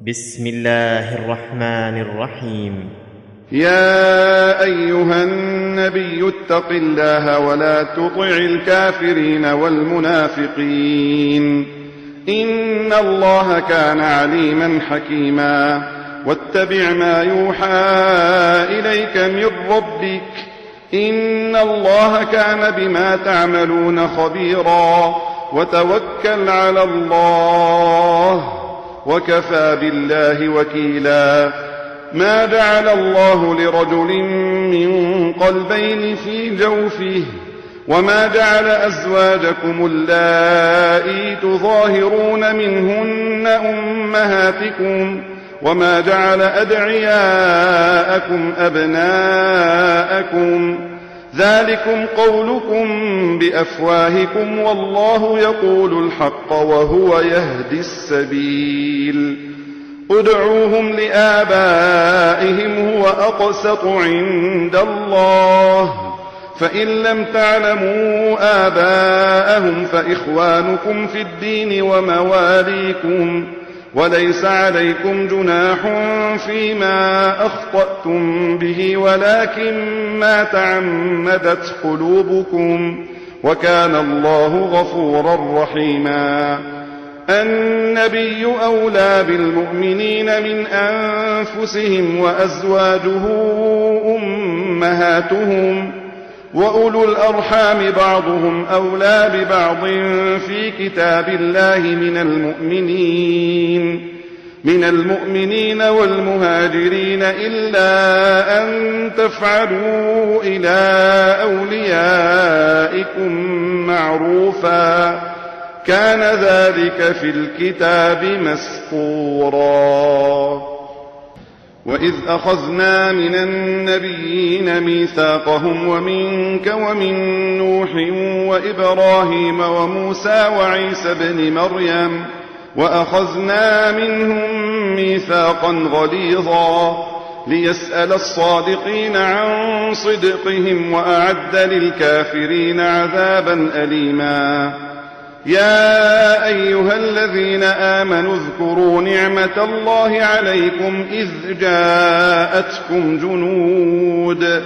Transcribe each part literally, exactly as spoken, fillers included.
بسم الله الرحمن الرحيم. يا أيها النبي اتق الله ولا تطع الكافرين والمنافقين إن الله كان عليما حكيما. واتبع ما يوحى إليك من ربك إن الله كان بما تعملون خبيرا. وتوكل على الله وكفى بالله وكيلا. ما جعل الله لرجل من قلبين في جوفه وما جعل أزواجكم اللائي تظاهرون منهن أمهاتكم وما جعل أدعياءكم أبناءكم ذلكم قولكم بأفواهكم والله يقول الحق وهو يهدي السبيل. ادعوهم لآبائهم هو أقسط عند الله فإن لم تعلموا آباءهم فإخوانكم في الدين ومواليكم وليس عليكم جناح فيما أخطأتم به ولكن ما تعمدت قلوبكم وكان الله غفورا رحيما. النبي أولى بالمؤمنين من أنفسهم وأزواجه أمهاتهم وأولو الأرحام بعضهم أولى ببعض في كتاب الله من المؤمنين من المؤمنين والمهاجرين إلا أن تفعلوا إلى أوليائكم معروفا كان ذلك في الكتاب مسطورا. وإذ أخذنا من النبيين ميثاقهم ومنك ومن نوح وإبراهيم وموسى وعيسى ابن مريم وأخذنا منهم ميثاقا غليظا ليسأل الصادقين عن صدقهم وأعد للكافرين عذابا أليما. يا أيها الذين آمنوا اذكروا نعمة الله عليكم إذ جاءتكم جنود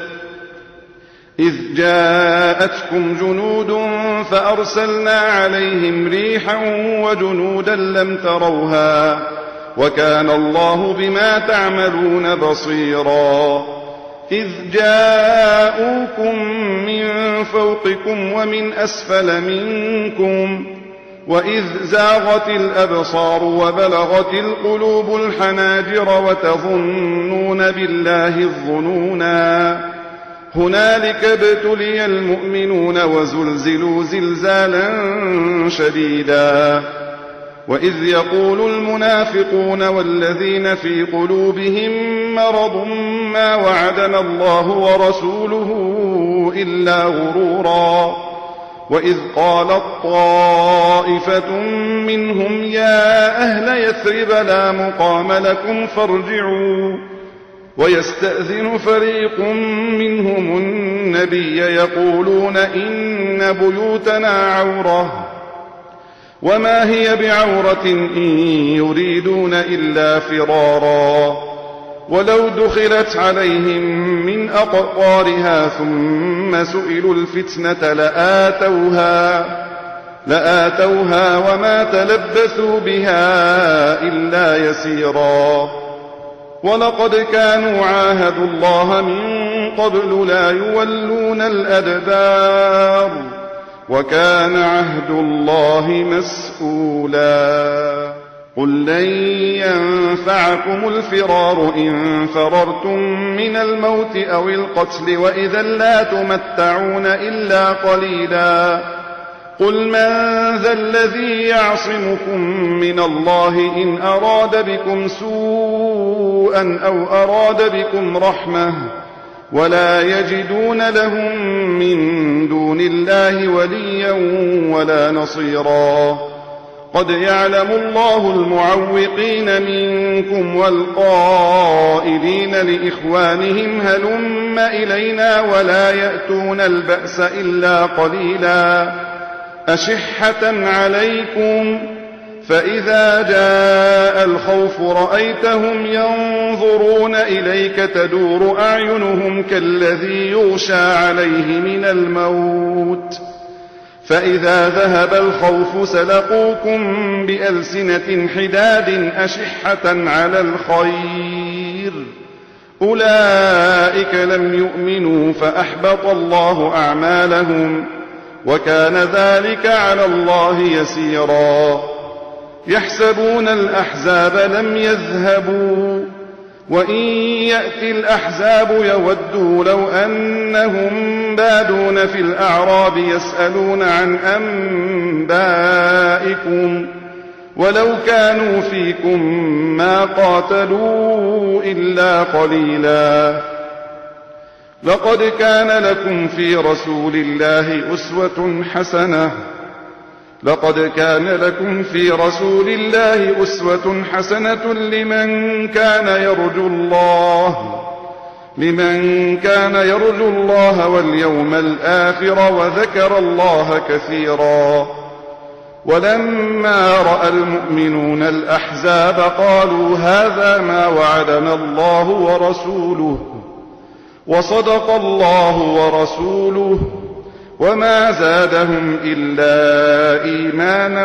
إذ جاءتكم جنود فأرسلنا عليهم ريحا وجنودا لم تروها وكان الله بما تعملون بصيرا. إذ جاءوكم من فوقكم ومن أسفل منكم وإذ زاغت الأبصار وبلغت القلوب الحناجر وتظنون بالله الظنونا هنالك ابتلي المؤمنون وزلزلوا زلزالا شديدا. وإذ يقول المنافقون والذين في قلوبهم مرض ما وعدنا الله ورسوله إلا غرورا. وإذ قالت طائفة منهم يا أهل يثرب لا مقام لكم فارجعوا ويستأذن فريق منهم النبي يقولون إن بيوتنا عورة وما هي بعورة إن يريدون إلا فرارا. ولو دخلت عليهم من أقطارها ثم سئلوا الفتنة لآتوها, لآتوها وما تلبثوا بها إلا يسيرا. ولقد كانوا عاهدوا الله من قبل لا يولون الأدبار وكان عهد الله مسؤولا. قل لن ينفعكم الفرار إن فررتم من الموت أو القتل وإذا لا تمتعون إلا قليلا. قل من ذا الذي يعصمكم من الله إن أراد بكم سوءا أو أراد بكم رحمة ولا يجدون لهم من دون الله وليا ولا نصيرا. قد يعلم الله المعوقين منكم والقائلين لإخوانهم هلم إلينا ولا يأتون البأس إلا قليلا. أشحة عليكم فإذا جاء الخوف رأيتهم ينظرون إليك تدور أعينهم كالذي يغشى عليه من الموت فإذا ذهب الخوف سلقوكم بألسنة حداد أشحة على الخير أولئك لم يؤمنوا فأحبط الله أعمالهم وكان ذلك على الله يسيرا يحسبون الأحزاب لم يذهبوا وإن يأتي الأحزاب يودوا لو أنهم بادون في الأعراب يسألون عن أنبائكم ولو كانوا فيكم ما قاتلوا إلا قليلا لقد كان لكم في رسول الله أسوة حسنة لقد كان لكم في رسول الله أسوة حسنة لمن كان يرجو الله لمن كان يرجو الله واليوم الآخر وذكر الله كثيرا ولما رأى المؤمنون الأحزاب قالوا هذا ما وعدنا الله ورسوله وصدق الله ورسوله وما زادهم إلا إيمانا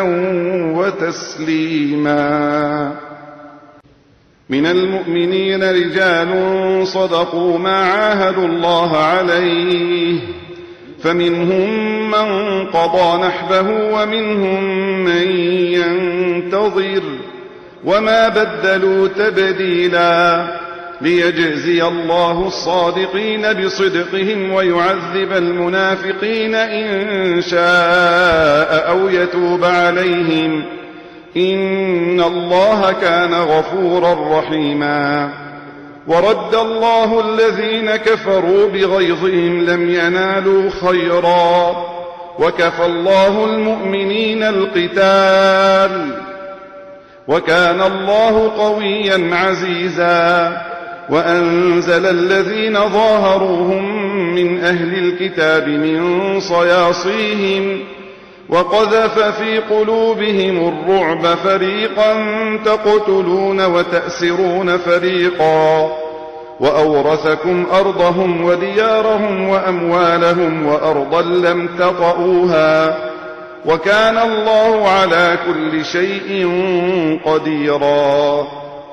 وتسليما من المؤمنين رجال صدقوا ما عاهدوا الله عليه فمنهم من قضى نحبه ومنهم من ينتظر وما بدلوا تبديلا ليجزي الله الصادقين بصدقهم ويعذب المنافقين إن شاء أو يتوب عليهم إن الله كان غفورا رحيما ورد الله الذين كفروا بغيظهم لم ينالوا خيرا وكفى الله المؤمنين القتال وكان الله قويا عزيزا وأنزل الذين ظاهروهم من أهل الكتاب من صياصيهم وقذف في قلوبهم الرعب فريقا تقتلون وتأسرون فريقا وأورثكم أرضهم وديارهم وأموالهم وأرضا لم تطئوها وكان الله على كل شيء قديرا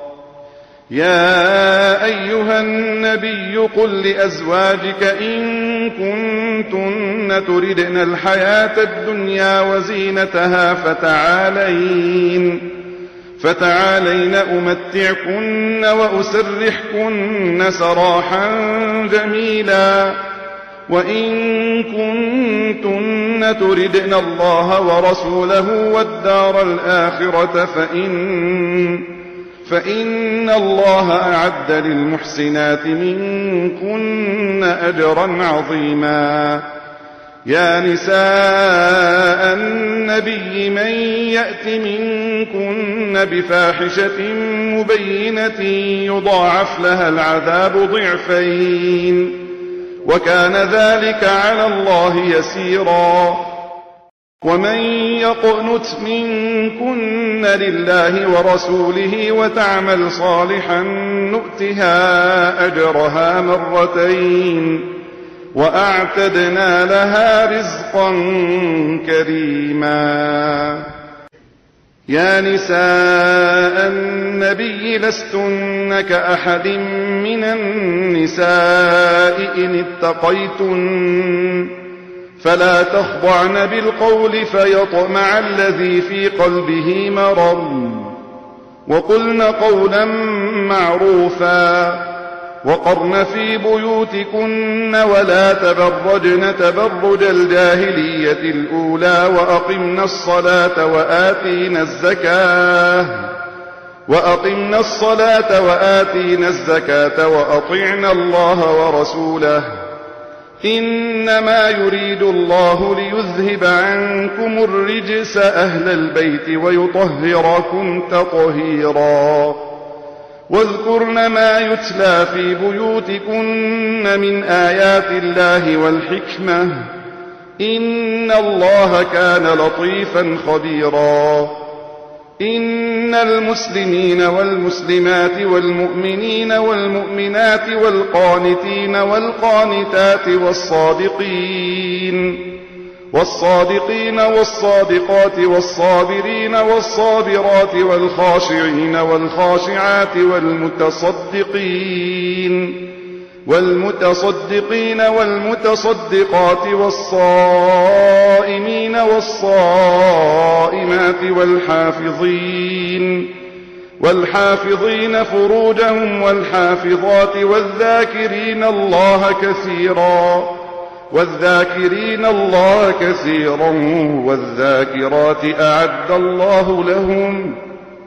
يا أيها النبي قل لأزواجك إن كنتن تردن الحياة الدنيا وزينتها فتعالين فتعالين أمتعكن وأسرحكن سراحا جميلا وإن كنتن تردن الله ورسوله والدار الآخرة فإن فإن الله أعد للمحسنات منكن أجرا عظيما يا نساء النبي من يأت منكن بفاحشة مبينة يضاعف لها العذاب ضعفين وكان ذلك على الله يسيرا ومن يقنت منكن لله ورسوله وتعمل صالحا نؤتها أجرها مرتين وأعتدنا لها رزقا كريما يا نساء النبي لستن كأحد من النساء إن اتقيتن فلا تخضعن بالقول فيطمع الذي في قلبه مرض وقلن قولا معروفا وقرن في بيوتكن ولا تبرجن تبرج الجاهلية الأولى وأقمن الصلاة وآتينا الزكاة وأقمن الصلاة وآتينا الزكاة وأطعنا الله ورسوله إنما يريد الله ليذهب عنكم الرجس أهل البيت ويطهركم تطهيرا واذكرن ما يتلى في بيوتكن من آيات الله والحكمة إن الله كان لطيفا خبيرا إن المسلمين والمسلمات والمؤمنين والمؤمنات والقانتين والقانتات والصادقين والصادقين والصادقات والصابرين والصابرات والخاشعين والخاشعات والمتصدقين والمتصدقين والمتصدقات والصائمين والصائمات والحافظين والحافظين فروجهم والحافظات والذاكرين الله كثيرا والذاكرين الله كثيرا والذاكرات أعد الله لهم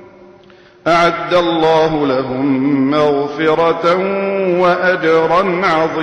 أعد الله لهم مغفرة وأجرا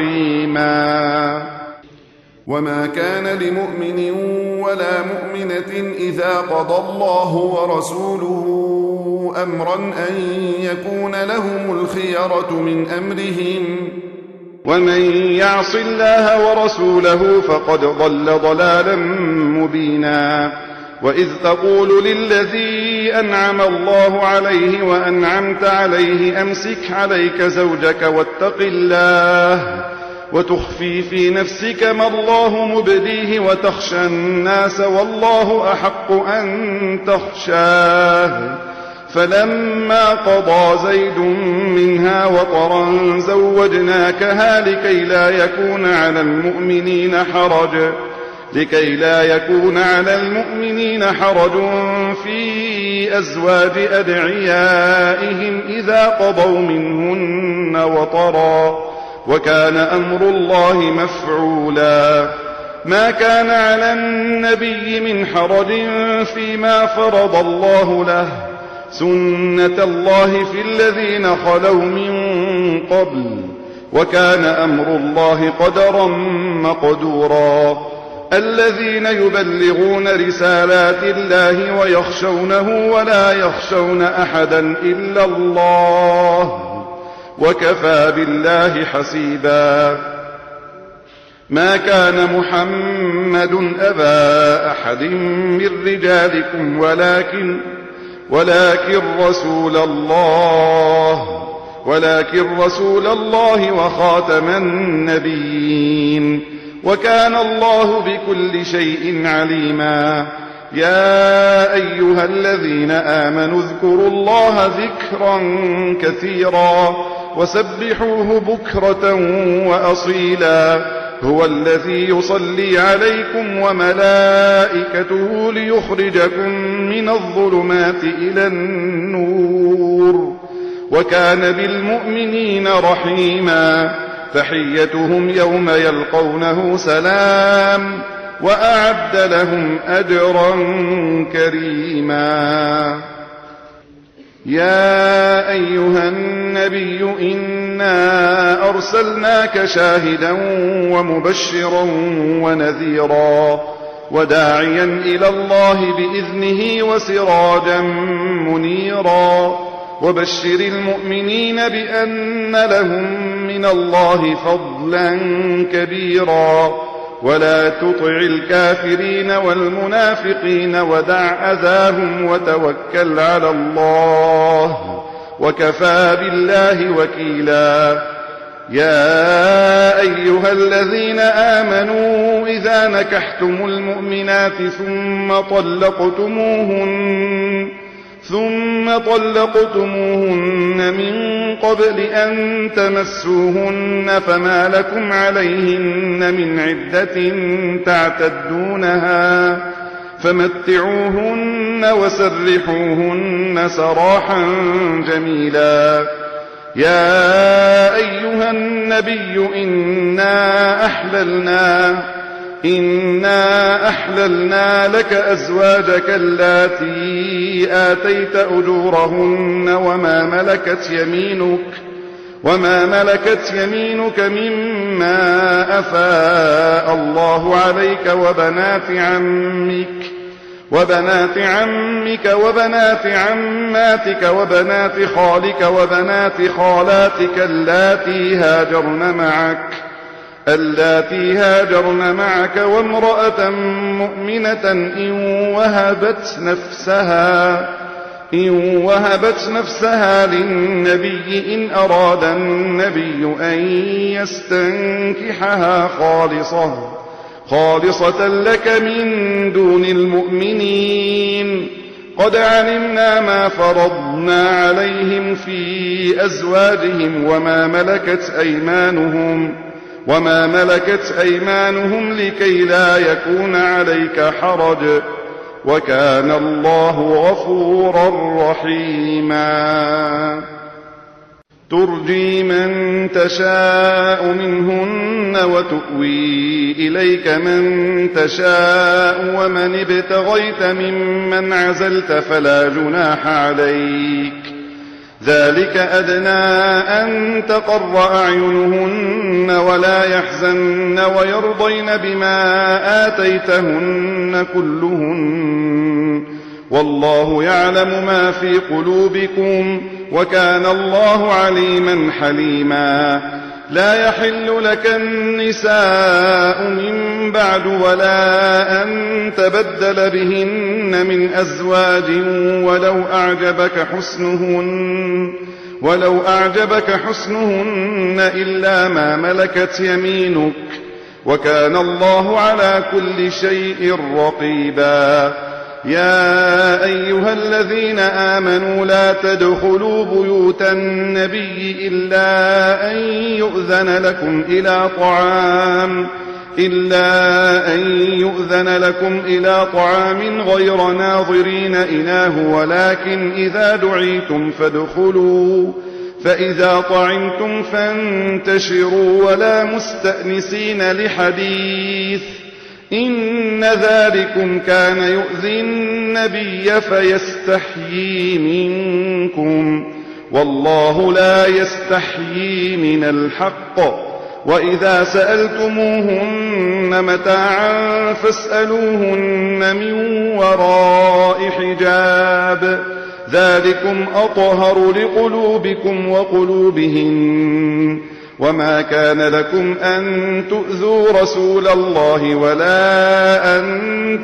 عظيما. وما كان لمؤمن ولا مؤمنة إذا قضى الله ورسوله أمرا أن يكون لهم الخيرة من أمرهم ومن يعص الله ورسوله فقد ضل ضلالا مبينا. وإذ تقول للذي أنعم الله عليه وأنعمت عليه أمسك عليك زوجك واتق الله وتخفي في نفسك ما الله مبديه وتخشى الناس والله أحق أن تخشاه. فلما قضى زيد منها وطرا زوجناكها لكي لا يكون على المؤمنين حرج لكي لا يكون على المؤمنين حرج في أزواج أدعيائهم إذا قضوا منهن وطرا وكان أمر الله مفعولا. ما كان على النبي من حرج فيما فرض الله له سنة الله في الذين خلوا من قبل وكان أمر الله قدرا مقدورا. الذين يبلغون رسالات الله ويخشونه ولا يخشون أحدا إلا الله وكفى بالله حسيبا. ما كان محمد أبا أحد من رجالكم ولكن ولكن رسول الله ولكن رسول الله وخاتم النبيين وكان الله بكل شيء عليما. يا أيها الذين آمنوا اذكروا الله ذكرا كثيرا وسبحوه بكرة وأصيلا. هو الذي يصلي عليكم وملائكته ليخرجكم من الظلمات إلى النور وكان بالمؤمنين رحيما. تحيتهم يوم يلقونه سلام وأعد لهم أجرا كريما. يا أيها النبي إنا أرسلناك شاهدا ومبشرا ونذيرا وداعيا إلى الله بإذنه وسراجا منيرا. وبشر المؤمنين بأن لهم من الله فضلا كبيرا ولا تطع الكافرين والمنافقين ودع أذاهم وتوكل على الله وكفى بالله وكيلا. يا أيها الذين آمنوا إذا نكحتم المؤمنات ثم طلقتموهن ثم طلقتموهن من قبل أن تمسوهن فما لكم عليهن من عدة تعتدونها فمتعوهن وسرحوهن سراحا جميلا. يا أيها النبي إنا أحللنا إنا أحللنا لك أزواجك اللاتي آتيت أجورهن وما ملكت يمينك وما ملكت يمينك مما أفاء الله عليك وبنات عمك وبنات عمك وبنات عماتك وبنات خالك وبنات خالاتك اللاتي هاجرن معك اللاتي هاجرن معك وامرأة مؤمنة إن وهبت نفسها إن وهبت نفسها للنبي إن أراد النبي أن يستنكحها خالصة خالصة لك من دون المؤمنين. قد علمنا ما فرضنا عليهم في أزواجهم وما ملكت أيمانهم وما ملكت أيمانهم لكي لا يكون عليك حرج، وكان الله غفورا رحيما. ترجي من تشاء منهن وتؤوي إليك من تشاء ومن ابتغيت ممن عزلت فلا جناح عليك، ذلك أدنى أن تقر أعينهن ولا يحزن ويرضين بما آتيتهن كلهن، والله يعلم ما في قلوبكم وكان الله عليما حليما. لا يحل لك النساء من بعد ولا أن تبدل بهن من أزواج ولو أعجبك حسنهن ولو أعجبك حسنهن إلا ما ملكت يمينك، وكان الله على كل شيء رقيبا. يا أيها الذين آمنوا لا تدخلوا بيوت النبي إلا أن يؤذن لكم إلى طعام إلا أن يؤذن لكم إلى طعام غير ناظرين إناه، ولكن إذا دعيتم فادخلوا فإذا طعمتم فانتشروا ولا مستأنسين لحديث، إن ذلكم كان يؤذي النبي فيستحيي منكم، والله لا يستحيي من الحق. وإذا سألتموهن متاعا فاسألوهن من وراء حجاب، ذلكم أطهر لقلوبكم وقلوبهن. وما كان لكم أن تؤذوا رسول الله ولا أن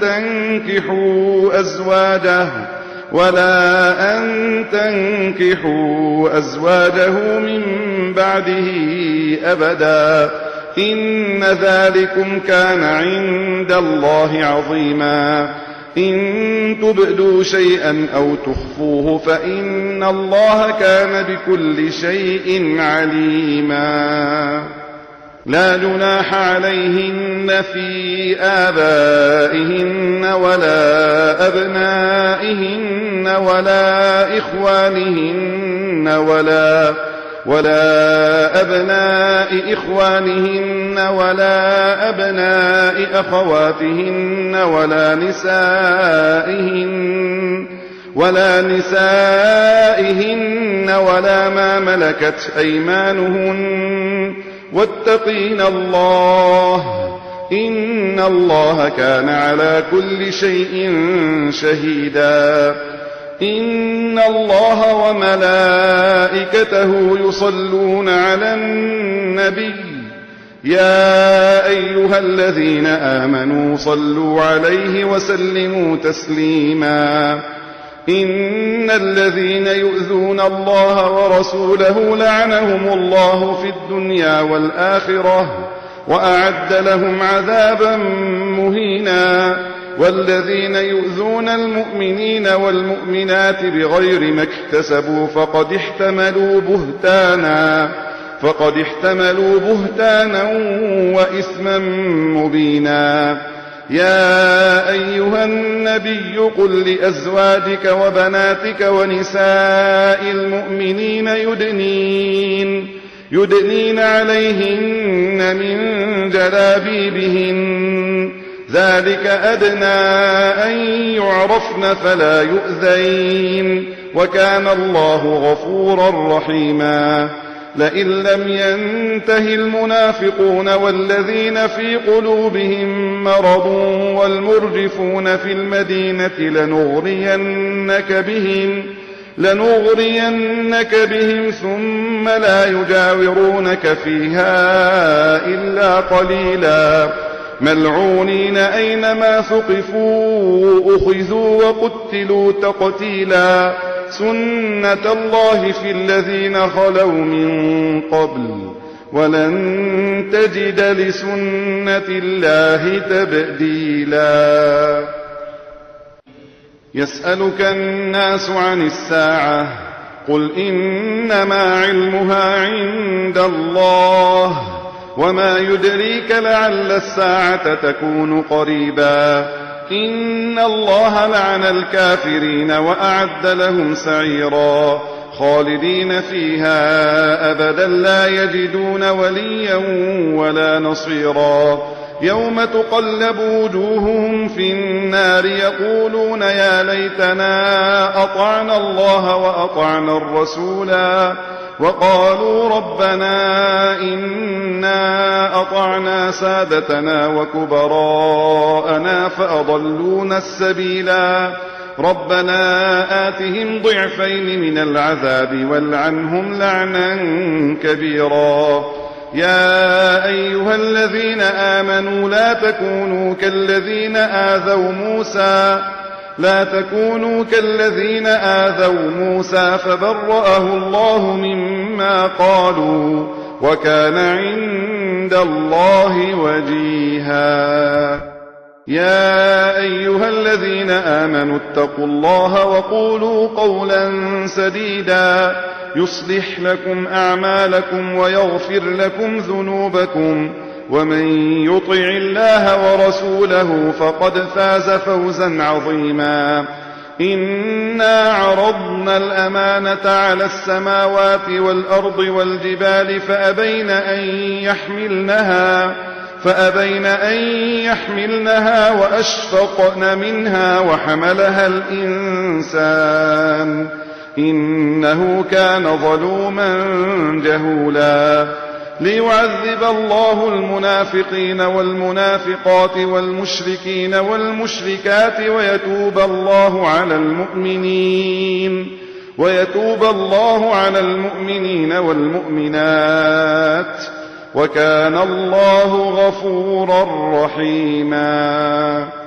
تنكحوا أزواجه ولا أن تنكحوا أزواجه من بعده أبدا، إن ذلكم كان عند الله عظيما. إن تبدوا شيئا أو تخفوه فإن الله كان بكل شيء عليما. لا جناح عليهن في آبائهن ولا أبنائهن ولا إخوانهن ولا ولا أبناء إخوانهن ولا أبناء أخواتهن ولا نسائهن ولا نسائهن ولا ما ملكت أيمانهن، واتقين الله إن الله كان على كل شيء شهيدا. إن الله وملائكته يصلون على النبي يا أيها الذين آمنوا صلوا عليه وسلموا تسليما. إن الذين يؤذون الله ورسوله لعنهم الله في الدنيا والآخرة وأعد لهم عذابا مهينا. والذين يؤذون المؤمنين والمؤمنات بغير ما اكتسبوا فقد احتملوا بهتانا فقد احتملوا بهتانا وإثما مبينا. يا أيها النبي قل لأزواجك وبناتك ونساء المؤمنين يدنين يدنين عليهن من جلابيبهن، ذلك أدنى أن يعرفن فلا يؤذين، وكان الله غفورا رحيما. لئن لم ينته المنافقون والذين في قلوبهم مرض والمرجفون في المدينة لنغرينك بهم لنغرينك بهم ثم لا يجاورونك فيها إلا قليلا، ملعونين أينما ثقفوا أخذوا وقتلوا تقتيلا. سنة الله في الذين خلوا من قبل ولن تجد لسنة الله تبديلا. يسألك الناس عن الساعة قل إنما علمها عند الله وما يدريك لعل الساعة تكون قريبا. إن الله لعن الكافرين وأعد لهم سعيرا خالدين فيها أبدا لا يجدون وليا ولا نصيرا. يوم تقلب وجوههم في النار يقولون يا ليتنا أطعنا الله وأطعنا الرسولا وقالوا ربنا إنا أطعنا سادتنا وكبراءنا فأضلونا السبيلا. ربنا آتهم ضعفين من العذاب والعنهم لعنا كبيرا. يا أيها الذين آمنوا لا تكونوا كالذين آذوا موسى لا تكونوا كالذين آذوا موسى فبرأه الله مما قالوا وكان عند الله وجيها. يا أيها الذين آمنوا اتقوا الله وقولوا قولا سديدا يصلح لكم أعمالكم ويغفر لكم ذنوبكم ومن يطع الله ورسوله فقد فاز فوزا عظيما. إنا عرضنا الأمانة على السماوات والأرض والجبال فأبين أن يحملنها فأبين أن يحملنها وأشفقن منها وحملها الإنسان إنه كان ظلوما جهولا. ليعذب الله المنافقين والمنافقات والمشركين والمشركات ويتوب الله على المؤمنين ويتوب الله على المؤمنين والمؤمنات وكان الله غفورا رحيما.